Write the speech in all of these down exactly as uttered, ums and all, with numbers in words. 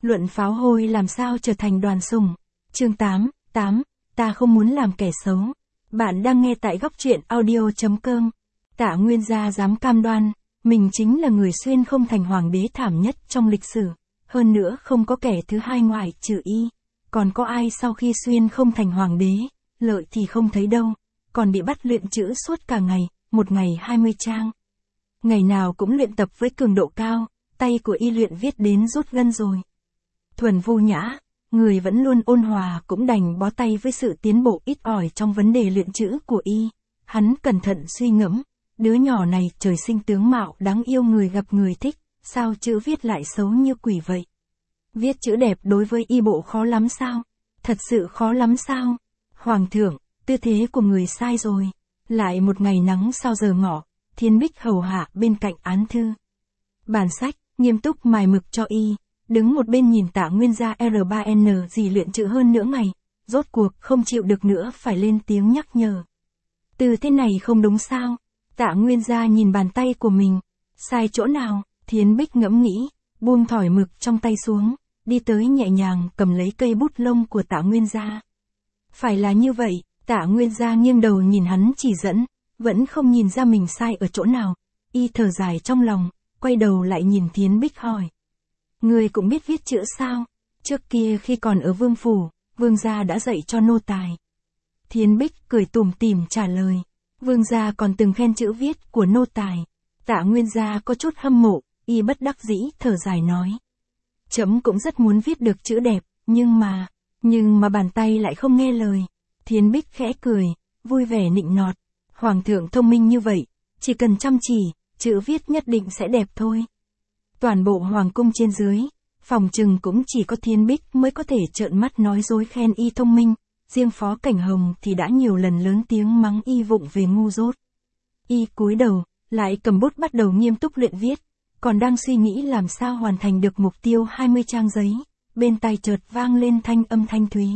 Luận pháo hôi làm sao trở thành đoàn sủng. Chương tám, tám, ta không muốn làm kẻ xấu. Bạn đang nghe tại góc truyện audio chấm com. Tạ Nguyên Gia dám cam đoan, mình chính là người xuyên không thành hoàng đế thảm nhất trong lịch sử. Hơn nữa không có kẻ thứ hai ngoại trừ y. Còn có ai sau khi xuyên không thành hoàng đế, lợi thì không thấy đâu. Còn bị bắt luyện chữ suốt cả ngày, một ngày hai mươi trang. Ngày nào cũng luyện tập với cường độ cao, tay của y luyện viết đến rút gân rồi. Thuần Vô Nhã, người vẫn luôn ôn hòa cũng đành bó tay với sự tiến bộ ít ỏi trong vấn đề luyện chữ của y. Hắn cẩn thận suy ngẫm, đứa nhỏ này trời sinh tướng mạo đáng yêu, người gặp người thích, sao chữ viết lại xấu như quỷ vậy? Viết chữ đẹp đối với y bộ khó lắm sao? Thật sự khó lắm sao? Hoàng thượng, tư thế của người sai rồi. Lại một ngày nắng sau giờ ngọ, Thiên Bích hầu hạ bên cạnh án thư. Bàn sách, nghiêm túc mài mực cho y, đứng một bên nhìn Tạ Nguyên Gia R ba N gì luyện chữ hơn nửa ngày, rốt cuộc không chịu được nữa phải lên tiếng nhắc nhở. Từ thế này không đúng sao? Tạ Nguyên Gia nhìn bàn tay của mình, sai chỗ nào? Thiên Bích ngẫm nghĩ, buông thỏi mực trong tay xuống, đi tới nhẹ nhàng cầm lấy cây bút lông của Tạ Nguyên Gia. Phải là như vậy. Tạ Nguyên Gia nghiêng đầu nhìn hắn chỉ dẫn, vẫn không nhìn ra mình sai ở chỗ nào. Y thở dài trong lòng, quay đầu lại nhìn Thiên Bích hỏi. Người cũng biết viết chữ sao? Trước kia khi còn ở vương phủ, vương gia đã dạy cho nô tài. Thiên Bích cười tủm tỉm trả lời. Vương gia còn từng khen chữ viết của nô tài. Tạ Nguyên Gia có chút hâm mộ, y bất đắc dĩ thở dài nói. Trẫm cũng rất muốn viết được chữ đẹp, nhưng mà, nhưng mà bàn tay lại không nghe lời. Thiên Bích khẽ cười, vui vẻ nịnh nọt. Hoàng thượng thông minh như vậy, chỉ cần chăm chỉ, chữ viết nhất định sẽ đẹp thôi. Toàn bộ hoàng cung trên dưới, phòng trừng cũng chỉ có Thiên Bích mới có thể trợn mắt nói dối khen y thông minh, riêng Phó Cảnh Hồng thì đã nhiều lần lớn tiếng mắng y vụng về ngu dốt. Y cúi đầu, lại cầm bút bắt đầu nghiêm túc luyện viết, còn đang suy nghĩ làm sao hoàn thành được mục tiêu hai mươi trang giấy, bên tai chợt vang lên thanh âm thanh thúy.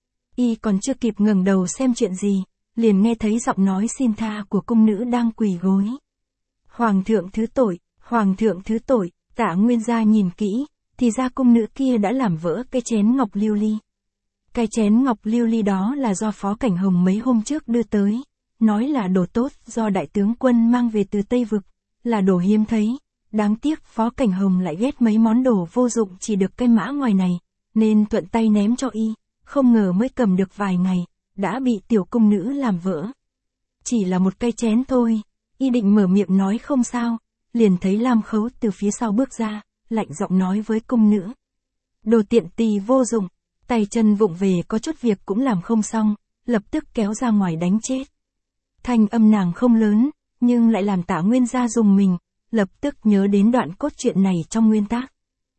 Y còn chưa kịp ngẩng đầu xem chuyện gì, liền nghe thấy giọng nói xin tha của cung nữ đang quỳ gối. Hoàng thượng thứ tội, hoàng thượng thứ tội. Tạ Nguyên Gia nhìn kỹ, thì ra cung nữ kia đã làm vỡ cái chén ngọc lưu ly. Cái chén ngọc lưu ly đó là do Phó Cảnh Hồng mấy hôm trước đưa tới, nói là đồ tốt do đại tướng quân mang về từ Tây Vực, là đồ hiếm thấy. Đáng tiếc Phó Cảnh Hồng lại ghét mấy món đồ vô dụng chỉ được cái mã ngoài này, nên thuận tay ném cho y. Không ngờ mới cầm được vài ngày, đã bị tiểu cung nữ làm vỡ. Chỉ là một cây chén thôi, y định mở miệng nói không sao, liền thấy Lam Khấu từ phía sau bước ra, lạnh giọng nói với cung nữ. Đồ tiện tỳ vô dụng, tay chân vụng về có chút việc cũng làm không xong, lập tức kéo ra ngoài đánh chết. Thanh âm nàng không lớn, nhưng lại làm Tạ Nguyên Gia dùng mình, lập tức nhớ đến đoạn cốt truyện này trong nguyên tác.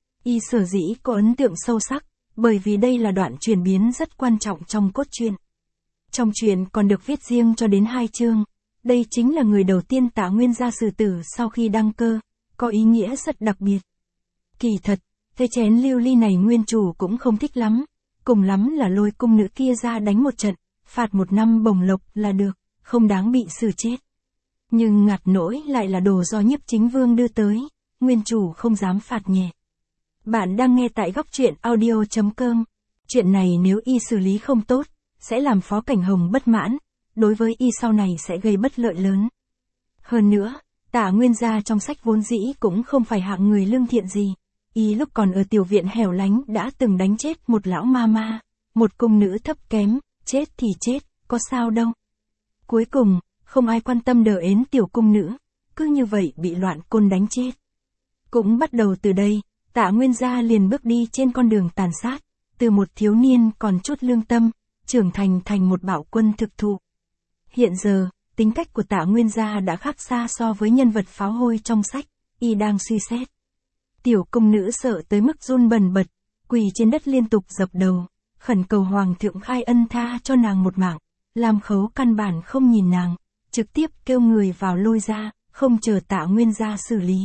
Y sở dĩ có ấn tượng sâu sắc, bởi vì đây là đoạn chuyển biến rất quan trọng trong cốt truyện. Trong truyện còn được viết riêng cho đến hai chương, đây chính là người đầu tiên Tạ Nguyên Gia xử tử sau khi đăng cơ, có ý nghĩa rất đặc biệt. Kỳ thật, cái chén lưu ly này nguyên chủ cũng không thích lắm, cùng lắm là lôi cung nữ kia ra đánh một trận, phạt một năm bổng lộc là được, không đáng bị xử chết. Nhưng ngặt nỗi lại là đồ do Nhiếp Chính Vương đưa tới, nguyên chủ không dám phạt nhẹ. Bạn đang nghe tại góc truyện audio chấm com. Chuyện này nếu y xử lý không tốt, sẽ làm Phó Cảnh Hồng bất mãn, đối với y sau này sẽ gây bất lợi lớn. Hơn nữa, Tạ Nguyên Gia trong sách vốn dĩ cũng không phải hạng người lương thiện gì. Y lúc còn ở tiểu viện hẻo lánh đã từng đánh chết một lão ma ma, một cung nữ thấp kém, chết thì chết, có sao đâu. Cuối cùng, không ai quan tâm đờ ến tiểu cung nữ, cứ như vậy bị loạn côn đánh chết. Cũng bắt đầu từ đây, Tạ Nguyên Gia liền bước đi trên con đường tàn sát, từ một thiếu niên còn chút lương tâm, trưởng thành thành một bạo quân thực thụ. Hiện giờ, tính cách của Tạ Nguyên Gia đã khác xa so với nhân vật pháo hôi trong sách, y đang suy xét. Tiểu cung nữ sợ tới mức run bần bật, quỳ trên đất liên tục dập đầu, khẩn cầu hoàng thượng khai ân tha cho nàng một mạng. Lam Khấu căn bản không nhìn nàng, trực tiếp kêu người vào lôi ra, không chờ Tạ Nguyên Gia xử lý.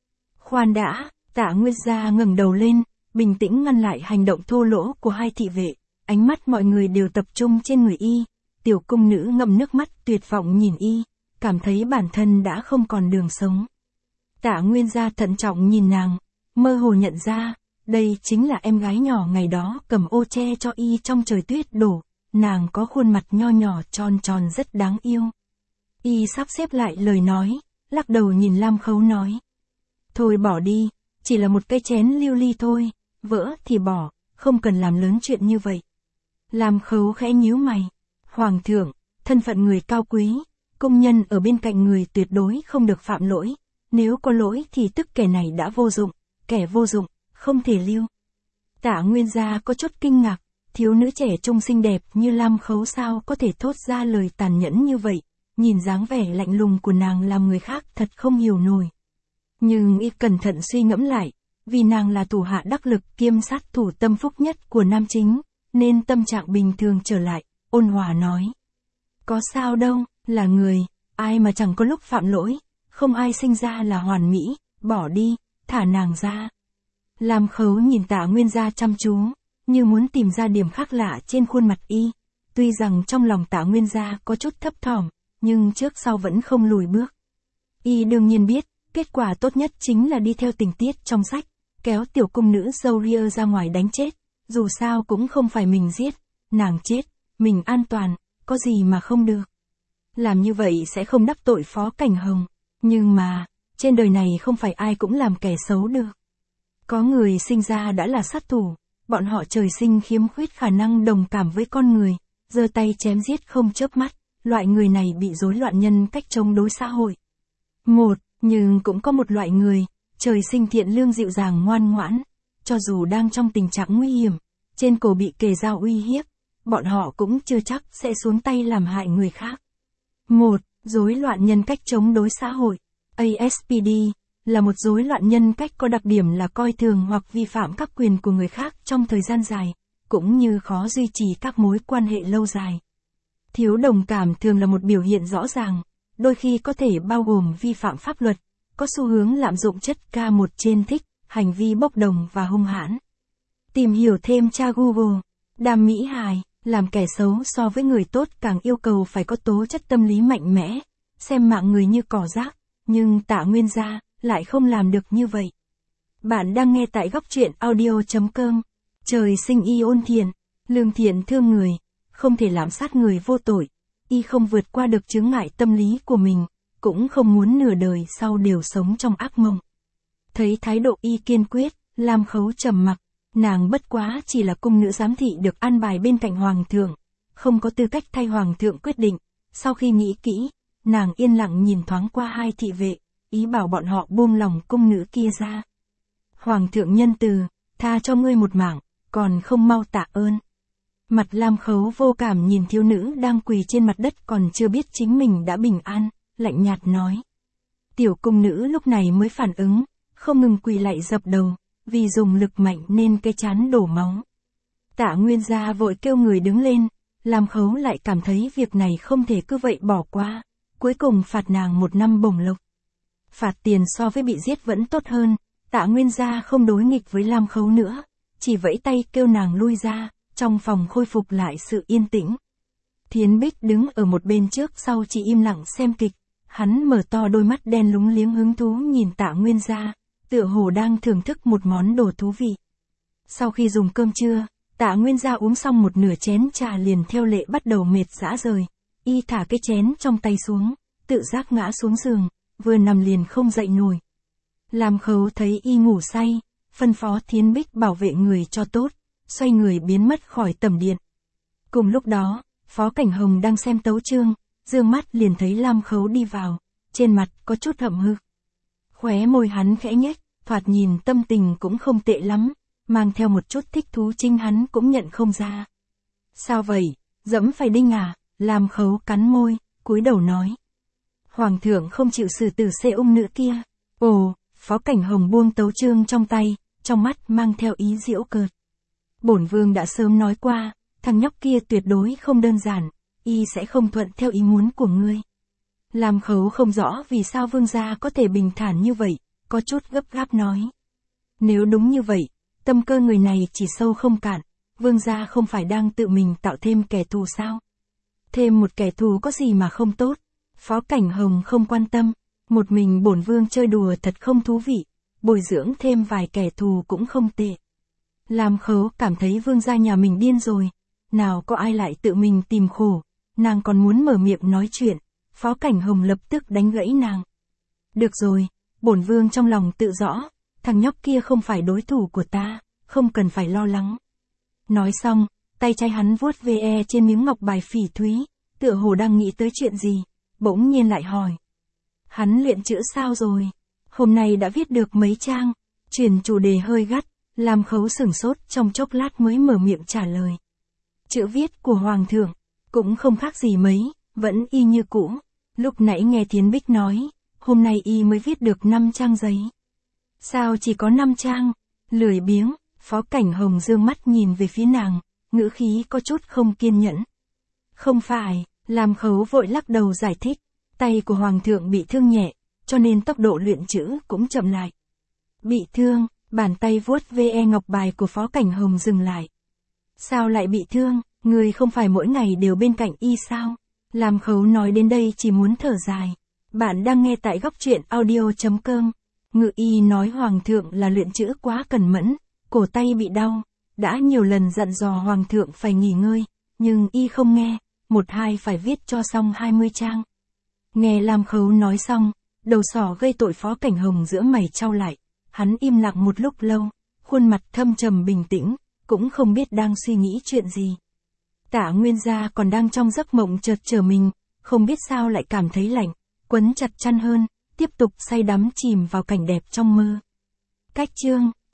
Khoan đã, Tạ Nguyên Gia ngẩng đầu lên, bình tĩnh ngăn lại hành động thô lỗ của hai thị vệ, ánh mắt mọi người đều tập trung trên người y. Tiểu cung nữ ngậm nước mắt tuyệt vọng nhìn y, cảm thấy bản thân đã không còn đường sống. Tạ Nguyên Gia thận trọng nhìn nàng, mơ hồ nhận ra, đây chính là em gái nhỏ ngày đó cầm ô che cho y trong trời tuyết đổ, nàng có khuôn mặt nho nhỏ tròn tròn rất đáng yêu. Y sắp xếp lại lời nói, lắc đầu nhìn Lam Khấu nói. Thôi bỏ đi, chỉ là một cái chén lưu ly thôi, vỡ thì bỏ, không cần làm lớn chuyện như vậy. Lam Khấu khẽ nhíu mày. Hoàng thượng, thân phận người cao quý, công nhân ở bên cạnh người tuyệt đối không được phạm lỗi, nếu có lỗi thì tức kẻ này đã vô dụng, kẻ vô dụng, không thể lưu. Tạ Nguyên Gia có chút kinh ngạc, thiếu nữ trẻ trung xinh đẹp như Lam Khấu sao có thể thốt ra lời tàn nhẫn như vậy, nhìn dáng vẻ lạnh lùng của nàng làm người khác thật không hiểu nổi. Nhưng y cẩn thận suy ngẫm lại, vì nàng là thủ hạ đắc lực kiêm sát thủ tâm phúc nhất của nam chính, nên tâm trạng bình thường trở lại, ôn hòa nói. Có sao đâu, là người, ai mà chẳng có lúc phạm lỗi, không ai sinh ra là hoàn mỹ, bỏ đi, thả nàng ra. Lam Khấu nhìn Tạ Nguyên Gia chăm chú, như muốn tìm ra điểm khác lạ trên khuôn mặt y, tuy rằng trong lòng Tạ Nguyên Gia có chút thấp thỏm, nhưng trước sau vẫn không lùi bước. Y đương nhiên biết, kết quả tốt nhất chính là đi theo tình tiết trong sách, kéo tiểu cung nữ Zoria ra ngoài đánh chết, dù sao cũng không phải mình giết, nàng chết, mình an toàn, có gì mà không được. Làm như vậy sẽ không đắc tội Phó Cảnh Hồng, nhưng mà, trên đời này không phải ai cũng làm kẻ xấu được. Có người sinh ra đã là sát thủ, bọn họ trời sinh khiếm khuyết khả năng đồng cảm với con người, giơ tay chém giết không chớp mắt, loại người này bị rối loạn nhân cách chống đối xã hội. Một, nhưng cũng có một loại người, trời sinh thiện lương dịu dàng ngoan ngoãn, cho dù đang trong tình trạng nguy hiểm, trên cổ bị kề dao uy hiếp, bọn họ cũng chưa chắc sẽ xuống tay làm hại người khác. Một, rối loạn nhân cách chống đối xã hội. a ét pê đê là một rối loạn nhân cách có đặc điểm là coi thường hoặc vi phạm các quyền của người khác trong thời gian dài, cũng như khó duy trì các mối quan hệ lâu dài. Thiếu đồng cảm thường là một biểu hiện rõ ràng, đôi khi có thể bao gồm vi phạm pháp luật, có xu hướng lạm dụng chất ca một trên thích, hành vi bốc đồng và hung hãn. Tìm hiểu thêm tra Google. Đàm Mỹ Hài, làm kẻ xấu so với người tốt càng yêu cầu phải có tố chất tâm lý mạnh mẽ, xem mạng người như cỏ rác, nhưng Tạ Nguyên Gia lại không làm được như vậy. Bạn đang nghe tại góc truyện audio chấm com. Trời sinh y ôn thiện, lương thiện thương người, không thể lạm sát người vô tội, y không vượt qua được chướng ngại tâm lý của mình, cũng không muốn nửa đời sau đều sống trong ác mộng. Thấy thái độ y kiên quyết, Lam Khấu trầm mặc, nàng bất quá chỉ là cung nữ giám thị được an bài bên cạnh hoàng thượng, không có tư cách thay hoàng thượng quyết định. Sau khi nghĩ kỹ, nàng yên lặng nhìn thoáng qua hai thị vệ, ý bảo bọn họ buông lòng cung nữ kia ra. Hoàng thượng nhân từ, tha cho ngươi một mạng, còn không mau tạ ơn. Mặt Lam Khấu vô cảm nhìn thiếu nữ đang quỳ trên mặt đất còn chưa biết chính mình đã bình an, lạnh nhạt nói. Tiểu cung nữ lúc này mới phản ứng, không ngừng quỳ lạy dập đầu, vì dùng lực mạnh nên cái trán đổ máu. Tạ Nguyên Gia vội kêu người đứng lên, Lam Khấu lại cảm thấy việc này không thể cứ vậy bỏ qua, cuối cùng phạt nàng một năm bổng lộc. Phạt tiền so với bị giết vẫn tốt hơn, Tạ Nguyên Gia không đối nghịch với Lam Khấu nữa, chỉ vẫy tay kêu nàng lui ra, trong phòng khôi phục lại sự yên tĩnh. Thiến Bích đứng ở một bên trước sau chỉ im lặng xem kịch, hắn mở to đôi mắt đen lúng liếng hứng thú nhìn Tạ Nguyên Gia, tựa hồ đang thưởng thức một món đồ thú vị. Sau khi dùng cơm trưa, Tạ Nguyên Gia uống xong một nửa chén trà liền theo lệ bắt đầu mệt rã rời, y thả cái chén trong tay xuống, tự giác ngã xuống giường, vừa nằm liền không dậy nổi. Lam Khấu thấy y ngủ say, phân phó Thiến Bích bảo vệ người cho tốt, xoay người biến mất khỏi tầm điện. Cùng lúc đó, Phó Cảnh Hồng đang xem tấu chương, dương mắt liền thấy Lam Khấu đi vào, trên mặt có chút hậm hực. Khóe môi hắn khẽ nhếch, thoạt nhìn tâm tình cũng không tệ lắm, mang theo một chút thích thú chính hắn cũng nhận không ra. Sao vậy, dẫm phải đinh à? Lam Khấu cắn môi, cúi đầu nói. Hoàng thượng không chịu xử tử xê ung nữ kia. Ồ, Phó Cảnh Hồng buông tấu chương trong tay, trong mắt mang theo ý giễu cợt. Bổn vương đã sớm nói qua, thằng nhóc kia tuyệt đối không đơn giản, y sẽ không thuận theo ý muốn của ngươi. Lam Khấu không rõ vì sao vương gia có thể bình thản như vậy, có chút gấp gáp nói. Nếu đúng như vậy, tâm cơ người này chỉ sâu không cạn, vương gia không phải đang tự mình tạo thêm kẻ thù sao? Thêm một kẻ thù có gì mà không tốt? Phó Cảnh Hồng không quan tâm, một mình bổn vương chơi đùa thật không thú vị, bồi dưỡng thêm vài kẻ thù cũng không tệ. Lam Khấu cảm thấy vương gia nhà mình điên rồi. Nào có ai lại tự mình tìm khổ. Nàng còn muốn mở miệng nói chuyện. Phó Cảnh Hồng lập tức đánh gãy nàng. Được rồi, bổn vương trong lòng tự rõ. Thằng nhóc kia không phải đối thủ của ta, không cần phải lo lắng. Nói xong, tay trái hắn vuốt ve trên miếng ngọc bài phỉ thúy, tựa hồ đang nghĩ tới chuyện gì, bỗng nhiên lại hỏi. Hắn luyện chữ sao rồi? Hôm nay đã viết được mấy trang, chuyển chủ đề hơi gắt, Lam Khấu sửng sốt trong chốc lát mới mở miệng trả lời. Chữ viết của Hoàng thượng, cũng không khác gì mấy, vẫn y như cũ. Lúc nãy nghe Thiến Bích nói, hôm nay y mới viết được năm trang giấy. Sao chỉ có năm trang? Lười biếng, Phó Cảnh Hồng dương mắt nhìn về phía nàng, ngữ khí có chút không kiên nhẫn. Không phải, Lam Khấu vội lắc đầu giải thích, tay của Hoàng thượng bị thương nhẹ, cho nên tốc độ luyện chữ cũng chậm lại. Bị thương, bàn tay vuốt ve ngọc bài của Phó Cảnh Hồng dừng lại. Sao lại bị thương, người không phải mỗi ngày đều bên cạnh y sao? Lam Khấu nói đến đây chỉ muốn thở dài. Bạn đang nghe tại góc truyện audio.com. Ngự y nói Hoàng thượng là luyện chữ quá cẩn mẫn, cổ tay bị đau, đã nhiều lần dặn dò Hoàng thượng phải nghỉ ngơi, nhưng y không nghe, một hai phải viết cho xong hai mươi trang. Nghe Lam Khấu nói xong, đầu sỏ gây tội Phó Cảnh Hồng giữa mày chau lại, hắn im lặng một lúc lâu, khuôn mặt thâm trầm bình tĩnh, cũng không biết đang suy nghĩ chuyện gì. Tạ Nguyên Gia còn đang trong giấc mộng chợt trở mình, không biết sao lại cảm thấy lạnh, quấn chặt chăn hơn, tiếp tục say đắm chìm vào cảnh đẹp trong mơ. Cách chương